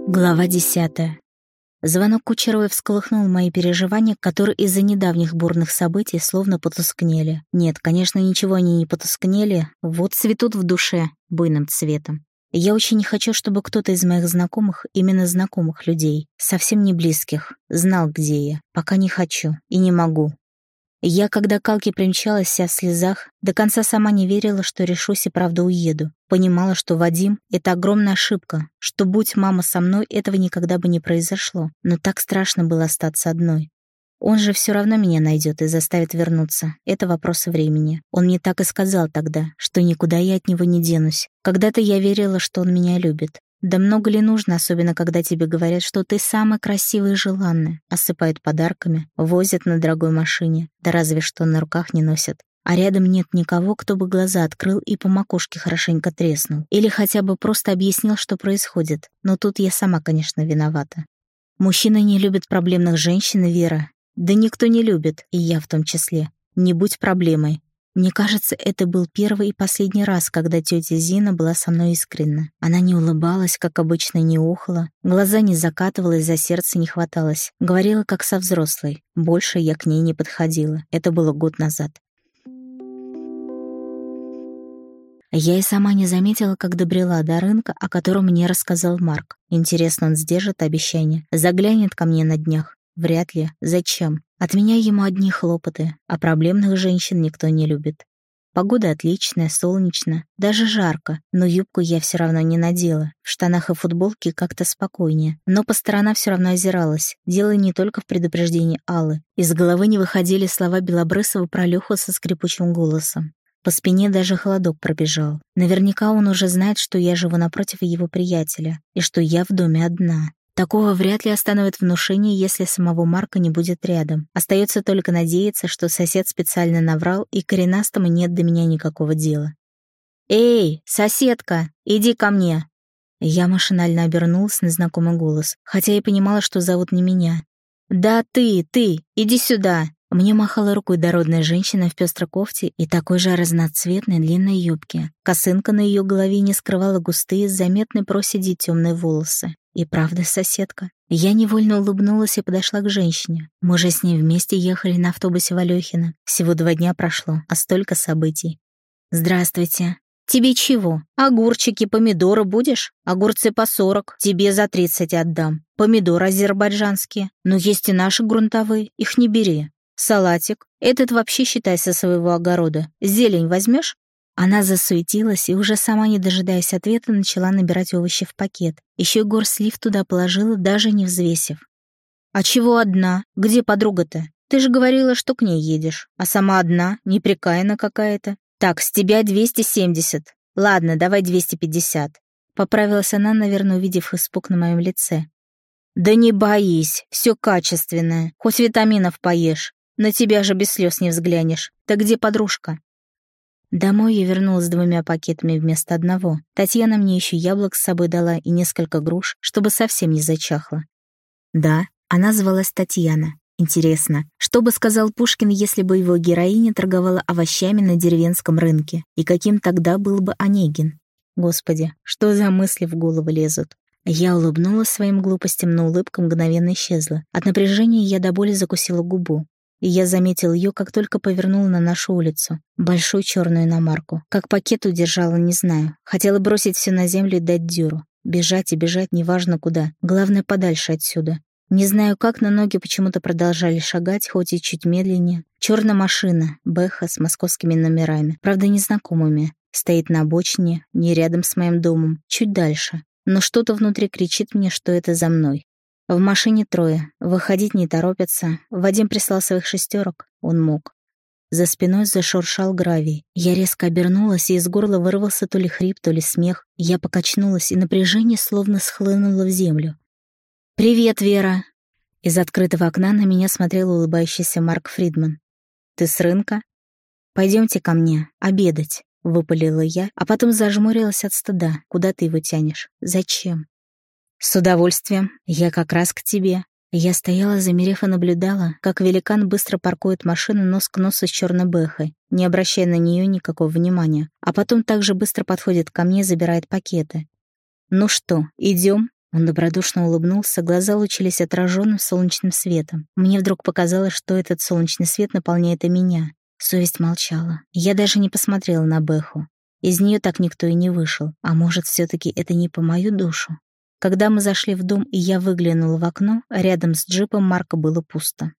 Глава 10. Звонок Кучеровой всколыхнул мои переживания, которые из-за недавних бурных событий словно потускнели. Нет, конечно, ничего они не потускнели, вот цветут в душе буйным цветом. Я очень не хочу, чтобы кто-то из моих знакомых, именно знакомых людей, совсем не близких, знал, где я. Пока не хочу и не могу. Я, когда к Алке примчалась вся в слезах, до конца сама не верила, что решусь и правда уеду. Понимала, что Вадим — это огромная ошибка, что, будь мама со мной, этого никогда бы не произошло. Но так страшно было остаться одной. Он же все равно меня найдет и заставит вернуться. Это вопрос времени. Он мне так и сказал тогда, что никуда я от него не денусь. Когда-то я верила, что он меня любит. Да много ли нужно, особенно когда тебе говорят, что ты самый красивый и желанный, осыпают подарками, возят на дорогой машине, да разве что на руках не носят. А рядом нет никого, кто бы глаза открыл и по макушке хорошенько треснул. Или хотя бы просто объяснил, что происходит. Но тут я сама, конечно, виновата. Мужчины не любят проблемных женщин, Вера. Да никто не любит, и я в том числе. Не будь проблемой. Мне кажется, это был первый и последний раз, когда тетя Зина была со мной искренна. Она не улыбалась, как обычно, не охала, глаза не закатывалась, за сердце не хваталась. Говорила, как со взрослой. Больше я к ней не подходила. Это было год назад. Я и сама не заметила, как добрела до рынка, о котором мне рассказал Марк. Интересно, он сдержит обещание? Заглянет ко мне на днях? Вряд ли. Зачем? От меня ему одни хлопоты, а проблемных женщин никто не любит. Погода отличная, солнечно, даже жарко, но юбку я все равно не надела. В штанах и футболке как-то спокойнее. Но по сторонам все равно озиралась. Дело не только в предупреждении Аллы. Из головы не выходили слова Белобрысова про Лёху со скрипучим голосом. По спине даже холодок пробежал. Наверняка он уже знает, что я живу напротив его приятеля, и что я в доме одна. Такого вряд ли остановит внушение, если самого Марка не будет рядом. Остается только надеяться, что сосед специально наврал, и коренастому нет до меня никакого дела. «Эй, соседка, иди ко мне!» Я машинально обернулась на знакомый голос, хотя и понимала, что зовут не меня. «Да ты, иди сюда!» Мне махала рукой дородная женщина в пестрой кофте и такой же разноцветной длинной юбке. Косынка на ее голове не скрывала густые, с заметной проседи темные волосы. И правда соседка. Я невольно улыбнулась и подошла к женщине. Мы же с ней вместе ехали на автобусе в Алёхино. Всего 2 дня прошло, а столько событий. «Здравствуйте. Тебе чего? Огурчики, помидоры будешь? Огурцы по 40, тебе за 30 отдам. Помидоры азербайджанские. Но есть и наши грунтовые, их не бери. Салатик. Этот вообще считай со своего огорода. Зелень возьмешь?» Она засуетилась и, уже сама не дожидаясь ответа, начала набирать овощи в пакет. Еще и горсть слив туда положила, даже не взвесив. «А чего одна? Где подруга-то? Ты же говорила, что к ней едешь. А сама одна, неприкаянна какая-то. Так, с тебя 270. Ладно, давай 250. Поправилась она, наверное, увидев испуг на моем лице. «Да не боись, все качественное. Хоть витаминов поешь. На тебя же без слез не взглянешь. Так где подружка?» Домой я вернулась с 2 пакетами вместо одного. Татьяна мне еще яблок с собой дала и несколько груш, чтобы совсем не зачахло. Да, она звалась Татьяна. Интересно, что бы сказал Пушкин, если бы его героиня торговала овощами на деревенском рынке? И каким тогда был бы Онегин? Господи, что за мысли в голову лезут? Я улыбнулась своим глупостям, но улыбка мгновенно исчезла. От напряжения я до боли закусила губу. И я заметил ее, как только повернула на нашу улицу. Большую черную иномарку. Как пакет удержала, не знаю. Хотела бросить все на землю и дать дёру. Бежать и бежать, неважно куда. Главное, подальше отсюда. Не знаю как, но ноги почему-то продолжали шагать, хоть и чуть медленнее. Черная машина, Бэха с московскими номерами. Правда, незнакомыми. Стоит на обочине, не рядом с моим домом. Чуть дальше. Но что-то внутри кричит мне, что это за мной. В машине 3, выходить не торопятся. Вадим прислал своих 6, он мог. За спиной зашуршал гравий. Я резко обернулась, и из горла вырвался то ли хрип, то ли смех. Я покачнулась, и напряжение словно схлынуло в землю. «Привет, Вера!» Из открытого окна на меня смотрел улыбающийся Марк Фридман. «Ты с рынка? Пойдемте ко мне, обедать», — выпалила я, а потом зажмурилась от стыда. «Куда ты его тянешь? Зачем?» «С удовольствием. Я как раз к тебе». Я стояла, замерев, и наблюдала, как великан быстро паркует машину нос к носу с черной Бэхой, не обращая на нее никакого внимания, а потом также быстро подходит ко мне и забирает пакеты. «Ну что, идем?» Он добродушно улыбнулся, глаза лучились отраженным солнечным светом. Мне вдруг показалось, что этот солнечный свет наполняет и меня. Совесть молчала. Я даже не посмотрела на Бэху. Из нее так никто и не вышел. А может, все-таки это не по мою душу? Когда мы зашли в дом, и я выглянула в окно, рядом с джипом Марка было пусто.